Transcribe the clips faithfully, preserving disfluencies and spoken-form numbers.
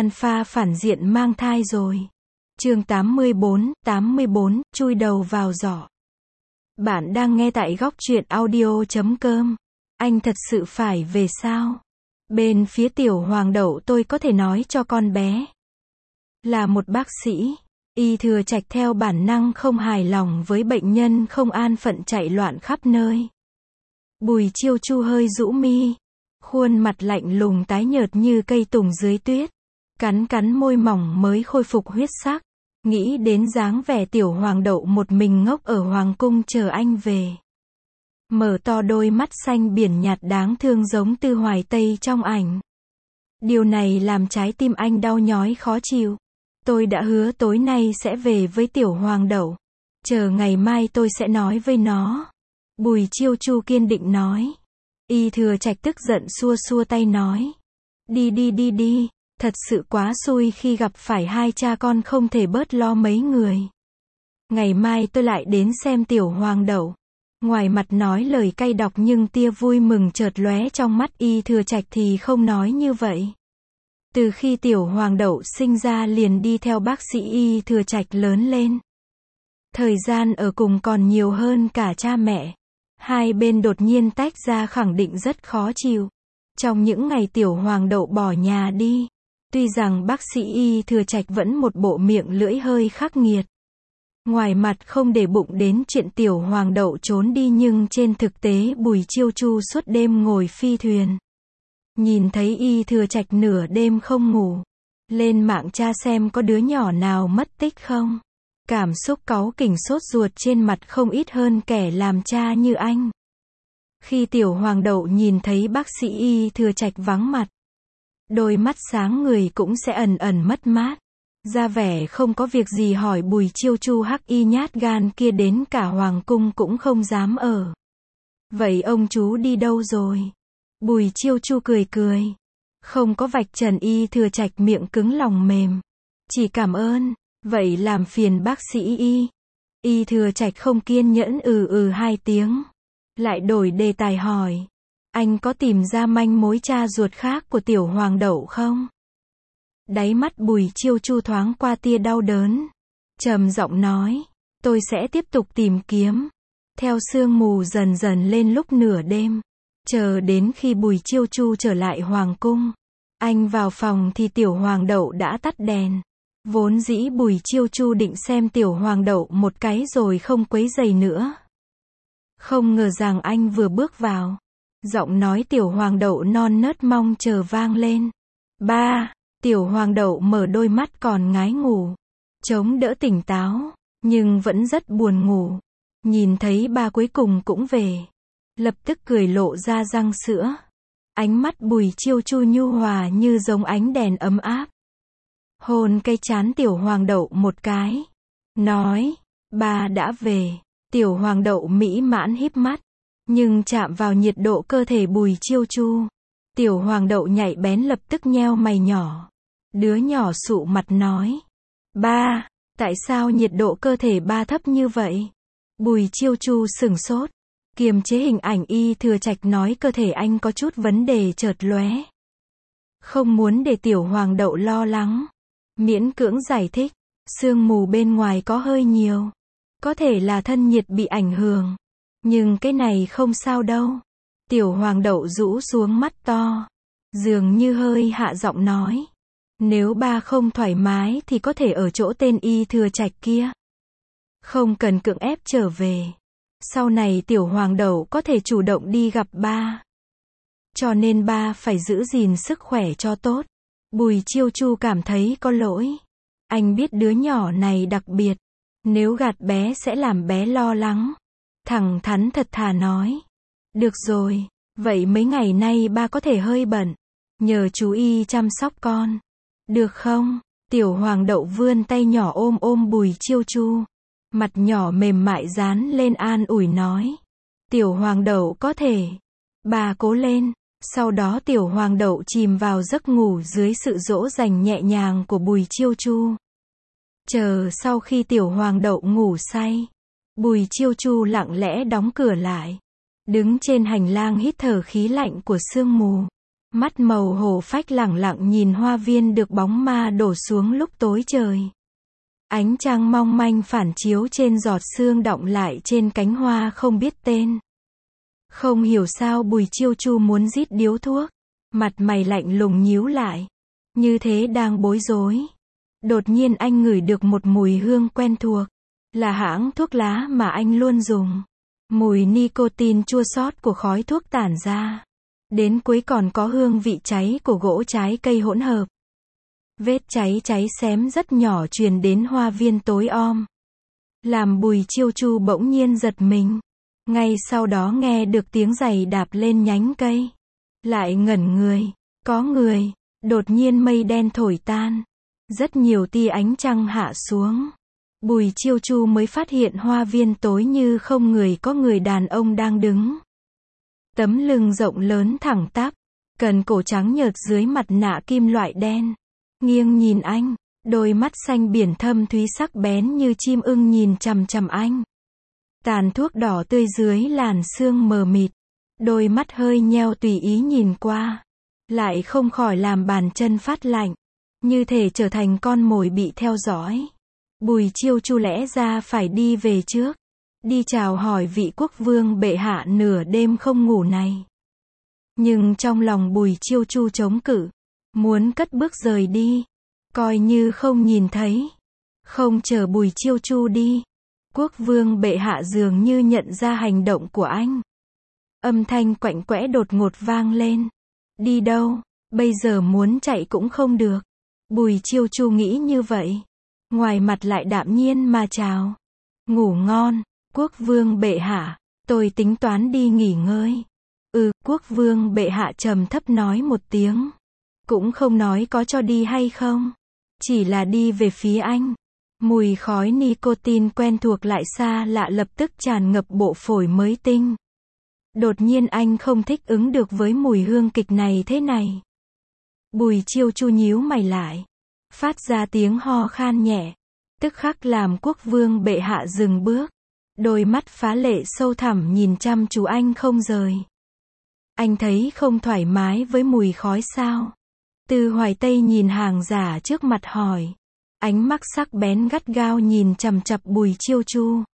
Alpha phản diện mang thai rồi. Chương tám mươi bốn, tám mươi bốn, chui đầu vào giỏ. Bạn đang nghe tại góc truyện audio chấm com. Anh thật sự phải về sao? Bên phía Tiểu Hoàng đậu tôi có thể nói cho con bé. Là một bác sĩ, y thừa trạch theo bản năng không hài lòng với bệnh nhân không an phận chạy loạn khắp nơi. Bùi Chiêu Chu hơi rũ mi, khuôn mặt lạnh lùng tái nhợt như cây tùng dưới tuyết, cắn cắn môi mỏng mới khôi phục huyết sắc, nghĩ đến dáng vẻ Tiểu Hoàng đậu một mình ngốc ở hoàng cung chờ anh về. Mở to đôi mắt xanh biển nhạt đáng thương giống Tư Hoài Tây trong ảnh. Điều này làm trái tim anh đau nhói khó chịu. Tôi đã hứa tối nay sẽ về với Tiểu Hoàng đậu. Chờ ngày mai tôi sẽ nói với nó. Bùi Chiêu Chu kiên định nói. Y thừa trạch tức giận xua xua tay nói. Đi đi đi đi, thật sự quá xui khi gặp phải hai cha con không thể bớt lo mấy người. Ngày mai tôi lại đến xem Tiểu Hoàng đậu. Ngoài mặt nói lời cay độc nhưng tia vui mừng chợt lóe trong mắt Y thừa trạch thì không nói như vậy. Từ khi Tiểu Hoàng đậu sinh ra liền đi theo bác sĩ Y thừa trạch lớn lên. Thời gian ở cùng còn nhiều hơn cả cha mẹ. Hai bên đột nhiên tách ra khẳng định rất khó chịu. Trong những ngày Tiểu Hoàng đậu bỏ nhà đi, tuy rằng bác sĩ Y thừa trạch vẫn một bộ miệng lưỡi hơi khắc nghiệt. Ngoài mặt không để bụng đến chuyện Tiểu Hoàng đậu trốn đi nhưng trên thực tế Bùi Chiêu Chu suốt đêm ngồi phi thuyền. Nhìn thấy Y thừa trạch nửa đêm không ngủ, lên mạng tra xem có đứa nhỏ nào mất tích không. Cảm xúc cáu kỉnh sốt ruột trên mặt không ít hơn kẻ làm cha như anh. Khi Tiểu Hoàng đậu nhìn thấy bác sĩ Y thừa trạch vắng mặt, đôi mắt sáng người cũng sẽ ẩn ẩn mất mát. Ra vẻ không có việc gì hỏi Bùi Chiêu Chu hắc y nhát gan kia đến cả hoàng cung cũng không dám ở. Vậy ông chú đi đâu rồi? Bùi Chiêu Chu cười cười. Không có vạch trần Y thừa trạch miệng cứng lòng mềm. Chỉ cảm ơn. Vậy làm phiền bác sĩ Y. Y thừa trạch không kiên nhẫn ừ ừ hai tiếng. Lại đổi đề tài hỏi. Anh có tìm ra manh mối cha ruột khác của Tiểu Hoàng đậu không? Đáy mắt Bùi Chiêu Chu thoáng qua tia đau đớn. Trầm giọng nói. Tôi sẽ tiếp tục tìm kiếm. Theo sương mù dần dần lên lúc nửa đêm. Chờ đến khi Bùi Chiêu Chu trở lại hoàng cung. Anh vào phòng thì Tiểu Hoàng đậu đã tắt đèn. Vốn dĩ Bùi Chiêu Chu định xem Tiểu Hoàng đậu một cái rồi không quấy rầy nữa. Không ngờ rằng anh vừa bước vào. Giọng nói Tiểu Hoàng đậu non nớt mong chờ vang lên. Ba, Tiểu Hoàng đậu mở đôi mắt còn ngái ngủ. Chống đỡ tỉnh táo, nhưng vẫn rất buồn ngủ. Nhìn thấy ba cuối cùng cũng về. Lập tức cười lộ ra răng sữa. Ánh mắt Bùi Chiêu Chu nhu hòa như giống ánh đèn ấm áp. Hôn cây trán Tiểu Hoàng đậu một cái. Nói, ba đã về. Tiểu Hoàng đậu mỹ mãn híp mắt. Nhưng chạm vào nhiệt độ cơ thể Bùi Chiêu Chu. Tiểu Hoàng đậu nhạy bén lập tức nheo mày nhỏ. Đứa nhỏ sụ mặt nói. Ba, tại sao nhiệt độ cơ thể ba thấp như vậy? Bùi Chiêu Chu sửng sốt. Kiềm chế hình ảnh Y thừa trạch nói cơ thể anh có chút vấn đề chợt lóe. Không muốn để Tiểu Hoàng đậu lo lắng. Miễn cưỡng giải thích. Sương mù bên ngoài có hơi nhiều. Có thể là thân nhiệt bị ảnh hưởng. Nhưng cái này không sao đâu. Tiểu Hoàng đậu rũ xuống mắt to. Dường như hơi hạ giọng nói. Nếu ba không thoải mái thì có thể ở chỗ tên Y thừa trạch kia. Không cần cưỡng ép trở về. Sau này Tiểu Hoàng đậu có thể chủ động đi gặp ba. Cho nên ba phải giữ gìn sức khỏe cho tốt. Bùi Chiêu Chu cảm thấy có lỗi. Anh biết đứa nhỏ này đặc biệt. Nếu gạt bé sẽ làm bé lo lắng. Thẳng thắn thật thà nói. Được rồi, vậy mấy ngày nay ba có thể hơi bận. Nhờ chú Y chăm sóc con. Được không? Tiểu Hoàng đậu vươn tay nhỏ ôm ôm Bùi Chiêu Chu. Mặt nhỏ mềm mại dán lên an ủi nói. Tiểu Hoàng đậu có thể. Bà cố lên. Sau đó Tiểu Hoàng đậu chìm vào giấc ngủ dưới sự dỗ dành nhẹ nhàng của Bùi Chiêu Chu. Chờ sau khi Tiểu Hoàng đậu ngủ say, Bùi Chiêu Chu lặng lẽ đóng cửa lại. Đứng trên hành lang hít thở khí lạnh của sương mù. Mắt màu hổ phách lẳng lặng nhìn hoa viên được bóng ma đổ xuống lúc tối trời. Ánh trăng mong manh phản chiếu trên giọt sương đọng lại trên cánh hoa không biết tên. Không hiểu sao Bùi Chiêu Chu muốn rít điếu thuốc. Mặt mày lạnh lùng nhíu lại. Như thế đang bối rối. Đột nhiên anh ngửi được một mùi hương quen thuộc. Là hãng thuốc lá mà anh luôn dùng. Mùi nicotine chua xót của khói thuốc tản ra. Đến cuối còn có hương vị cháy của gỗ trái cây hỗn hợp. Vết cháy cháy xém rất nhỏ truyền đến hoa viên tối om. Làm Bùi Chiêu Chu bỗng nhiên giật mình. Ngay sau đó nghe được tiếng giày đạp lên nhánh cây. Lại ngẩn người. Có người. Đột nhiên mây đen thổi tan. Rất nhiều tia ánh trăng hạ xuống. Bùi Chiêu Chu mới phát hiện hoa viên tối như không người, có người đàn ông đang đứng. Tấm lưng rộng lớn thẳng tắp. Cần cổ trắng nhợt dưới mặt nạ kim loại đen. Nghiêng nhìn anh. Đôi mắt xanh biển thâm thúy sắc bén như chim ưng nhìn chằm chằm anh. Tàn thuốc đỏ tươi dưới làn sương mờ mịt. Đôi mắt hơi nheo tùy ý nhìn qua. Lại không khỏi làm bàn chân phát lạnh. Như thể trở thành con mồi bị theo dõi. Bùi Chiêu Chu lẽ ra phải đi về trước. Đi chào hỏi vị quốc vương bệ hạ nửa đêm không ngủ này. Nhưng trong lòng Bùi Chiêu Chu chống cự. Muốn cất bước rời đi. Coi như không nhìn thấy. Không chờ Bùi Chiêu Chu đi. Quốc vương bệ hạ dường như nhận ra hành động của anh. Âm thanh quạnh quẽ đột ngột vang lên. Đi đâu? Bây giờ muốn chạy cũng không được. Bùi Chiêu Chu nghĩ như vậy. Ngoài mặt lại đạm nhiên mà chào. Ngủ ngon, quốc vương bệ hạ. Tôi tính toán đi nghỉ ngơi. Ừ, quốc vương bệ hạ trầm thấp nói một tiếng. Cũng không nói có cho đi hay không. Chỉ là đi về phía anh. Mùi khói nicotine quen thuộc lại xa lạ lập tức tràn ngập bộ phổi mới tinh. Đột nhiên anh không thích ứng được với mùi hương kịch này thế này. Bùi Chiêu Chu nhíu mày lại. Phát ra tiếng ho khan nhẹ. Tức khắc làm quốc vương bệ hạ dừng bước. Đôi mắt phá lệ sâu thẳm nhìn chăm chú anh không rời. Anh thấy không thoải mái với mùi khói sao? Từ Hoài Tây nhìn hàng giả trước mặt hỏi. Ánh mắt sắc bén gắt gao nhìn chằm chằm Bùi Chiêu Chu.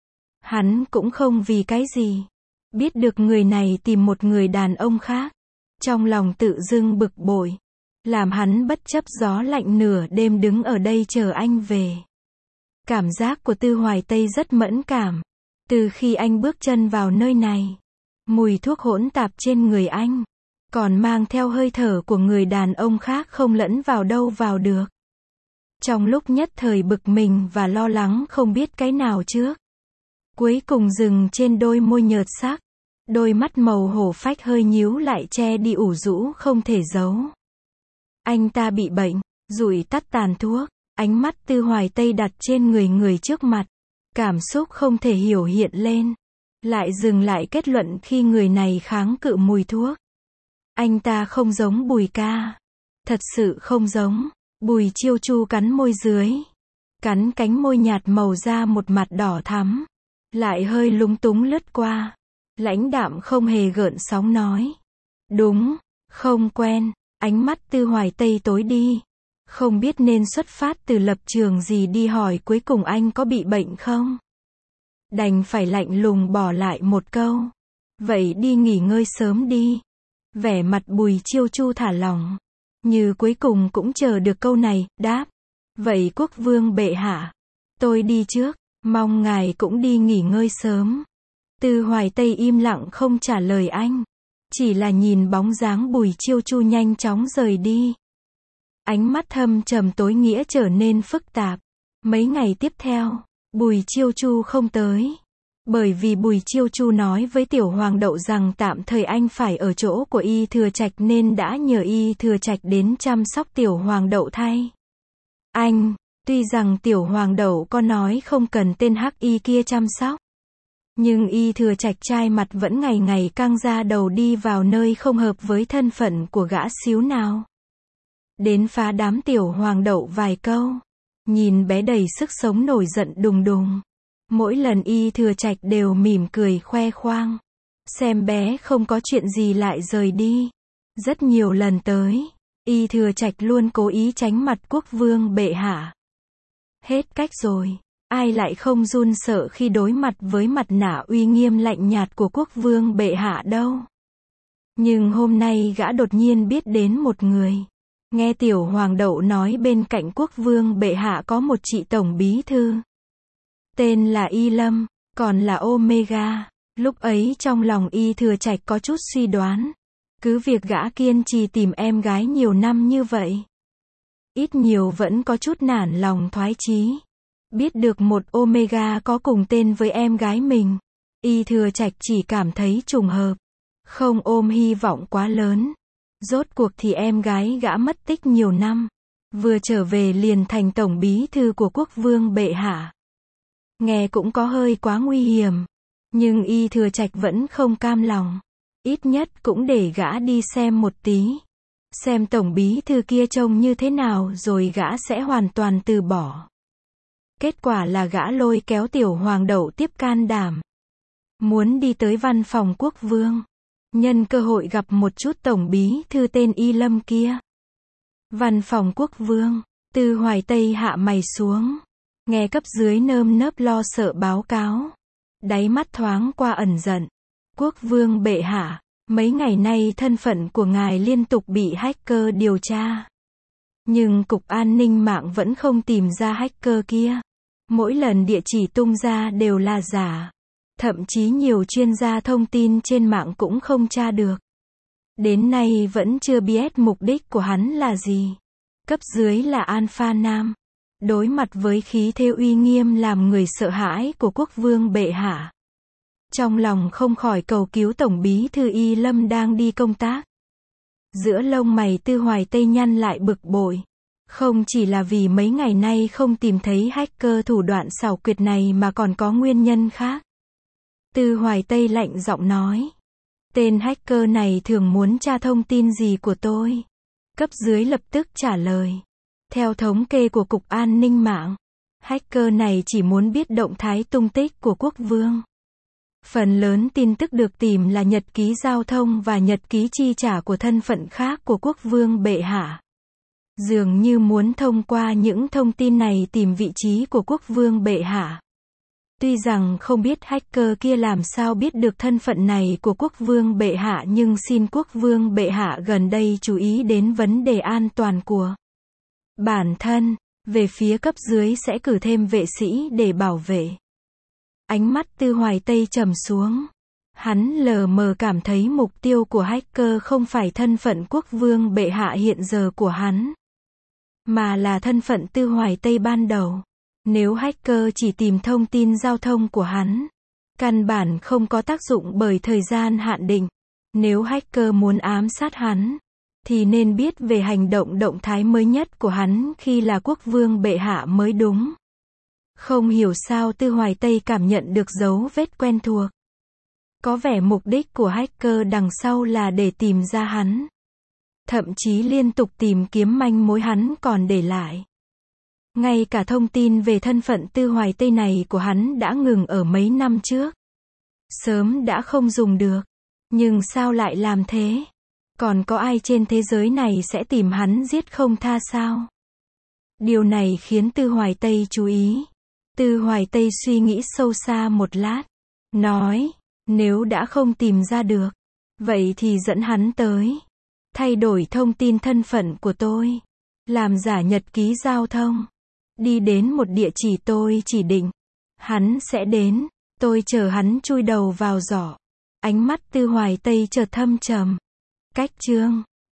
Hắn cũng không vì cái gì. Biết được người này tìm một người đàn ông khác. Trong lòng tự dưng bực bội. Làm hắn bất chấp gió lạnh nửa đêm đứng ở đây chờ anh về. Cảm giác của Tư Hoài Tây rất mẫn cảm. Từ khi anh bước chân vào nơi này. Mùi thuốc hỗn tạp trên người anh. Còn mang theo hơi thở của người đàn ông khác không lẫn vào đâu vào được. Trong lúc nhất thời bực mình và lo lắng không biết cái nào trước. Cuối cùng dừng trên đôi môi nhợt sắc. Đôi mắt màu hổ phách hơi nhíu lại che đi ủ rũ không thể giấu. Anh ta bị bệnh, rụi tắt tàn thuốc. Ánh mắt Tư Hoài Tây đặt trên người người trước mặt. Cảm xúc không thể hiểu hiện lên. Lại dừng lại kết luận khi người này kháng cự mùi thuốc. Anh ta không giống Bùi ca. Thật sự không giống. Bùi Chiêu Chu cắn môi dưới. Cắn cánh môi nhạt màu da một mặt đỏ thắm. Lại hơi lúng túng lướt qua. Lãnh đạm không hề gợn sóng nói. Đúng, không quen. Ánh mắt Tư Hoài Tây tối đi. Không biết nên xuất phát từ lập trường gì đi hỏi cuối cùng anh có bị bệnh không? Đành phải lạnh lùng bỏ lại một câu. Vậy đi nghỉ ngơi sớm đi. Vẻ mặt Bùi Chiêu Chu thả lỏng. Như cuối cùng cũng chờ được câu này, đáp. Vậy quốc vương bệ hạ. Tôi đi trước, mong ngài cũng đi nghỉ ngơi sớm. Tư Hoài Tây im lặng không trả lời anh. Chỉ là nhìn bóng dáng Bùi Chiêu Chu nhanh chóng rời đi. Ánh mắt thâm trầm tối nghĩa trở nên phức tạp. Mấy ngày tiếp theo, Bùi Chiêu Chu không tới. Bởi vì Bùi Chiêu Chu nói với Tiểu Hoàng đậu rằng tạm thời anh phải ở chỗ của Y Thừa Trạch nên đã nhờ Y Thừa Trạch đến chăm sóc Tiểu Hoàng đậu thay. Anh, tuy rằng Tiểu Hoàng đậu có nói không cần tên hắc y kia chăm sóc. Nhưng Y Thừa Trạch trai mặt vẫn ngày ngày căng ra đầu đi vào nơi không hợp với thân phận của gã xíu nào. Đến phá đám Tiểu Hoàng đậu vài câu. Nhìn bé đầy sức sống nổi giận đùng đùng. Mỗi lần Y Thừa Trạch đều mỉm cười khoe khoang. Xem bé không có chuyện gì lại rời đi. Rất nhiều lần tới, Y Thừa Trạch luôn cố ý tránh mặt quốc vương bệ hạ. Hết cách rồi, ai lại không run sợ khi đối mặt với mặt nạ uy nghiêm lạnh nhạt của quốc vương bệ hạ đâu. Nhưng hôm nay gã đột nhiên biết đến một người. Nghe tiểu hoàng đậu nói bên cạnh quốc vương bệ hạ có một chị tổng bí thư. Tên là Y Lâm, còn là Omega. Lúc ấy trong lòng Y Thừa Trạch có chút suy đoán. Cứ việc gã kiên trì tìm em gái nhiều năm như vậy, ít nhiều vẫn có chút nản lòng thoái chí. Biết được một Omega có cùng tên với em gái mình, Y Thừa Trạch chỉ cảm thấy trùng hợp, không ôm hy vọng quá lớn. Rốt cuộc thì em gái gã mất tích nhiều năm, vừa trở về liền thành tổng bí thư của quốc vương bệ hạ. Nghe cũng có hơi quá nguy hiểm, nhưng Y Thừa Trạch vẫn không cam lòng. Ít nhất cũng để gã đi xem một tí. Xem tổng bí thư kia trông như thế nào rồi gã sẽ hoàn toàn từ bỏ. Kết quả là gã lôi kéo tiểu hoàng đậu tiếp can đảm. Muốn đi tới văn phòng quốc vương. Nhân cơ hội gặp một chút tổng bí thư tên Y Lâm kia. Văn phòng quốc vương. Tư Hoài Tây hạ mày xuống. Nghe cấp dưới nơm nớp lo sợ báo cáo. Đáy mắt thoáng qua ẩn giận. Quốc vương bệ hạ, mấy ngày nay thân phận của ngài liên tục bị hacker điều tra. Nhưng Cục An ninh mạng vẫn không tìm ra hacker kia. Mỗi lần địa chỉ tung ra đều là giả. Thậm chí nhiều chuyên gia thông tin trên mạng cũng không tra được. Đến nay vẫn chưa biết mục đích của hắn là gì. Cấp dưới là Alpha Nam. Đối mặt với khí thế uy nghiêm làm người sợ hãi của quốc vương bệ hạ. Trong lòng không khỏi cầu cứu tổng bí thư Y Lâm đang đi công tác. Giữa lông mày Tư Hoài Tây nhăn lại bực bội. Không chỉ là vì mấy ngày nay không tìm thấy hacker thủ đoạn xảo quyệt này mà còn có nguyên nhân khác. Tư Hoài Tây lạnh giọng nói. Tên hacker này thường muốn tra thông tin gì của tôi? Cấp dưới lập tức trả lời. Theo thống kê của Cục An ninh mạng, hacker này chỉ muốn biết động thái tung tích của quốc vương. Phần lớn tin tức được tìm là nhật ký giao thông và nhật ký chi trả của thân phận khác của quốc vương bệ hạ. Dường như muốn thông qua những thông tin này tìm vị trí của quốc vương bệ hạ. Tuy rằng không biết hacker kia làm sao biết được thân phận này của quốc vương bệ hạ nhưng xin quốc vương bệ hạ gần đây chú ý đến vấn đề an toàn của bản thân. Về phía cấp dưới sẽ cử thêm vệ sĩ để bảo vệ. Ánh mắt Tư Hoài Tây trầm xuống. Hắn lờ mờ cảm thấy mục tiêu của hacker không phải thân phận quốc vương bệ hạ hiện giờ của hắn, mà là thân phận Tư Hoài Tây ban đầu. Nếu hacker chỉ tìm thông tin giao thông của hắn, căn bản không có tác dụng bởi thời gian hạn định. Nếu hacker muốn ám sát hắn, thì nên biết về hành động động thái mới nhất của hắn khi là quốc vương bệ hạ mới đúng. Không hiểu sao Tư Hoài Tây cảm nhận được dấu vết quen thuộc. Có vẻ mục đích của hacker đằng sau là để tìm ra hắn. Thậm chí liên tục tìm kiếm manh mối hắn còn để lại. Ngay cả thông tin về thân phận Tư Hoài Tây này của hắn đã ngừng ở mấy năm trước. Sớm đã không dùng được. Nhưng sao lại làm thế? Còn có ai trên thế giới này sẽ tìm hắn giết không tha sao? Điều này khiến Tư Hoài Tây chú ý. Tư Hoài Tây suy nghĩ sâu xa một lát. Nói, nếu đã không tìm ra được, vậy thì dẫn hắn tới. Thay đổi thông tin thân phận của tôi. Làm giả nhật ký giao thông. Đi đến một địa chỉ tôi chỉ định. Hắn sẽ đến. Tôi chờ hắn chui đầu vào giỏ. Ánh mắt Tư Hoài Tây chợt thâm trầm. Cách chương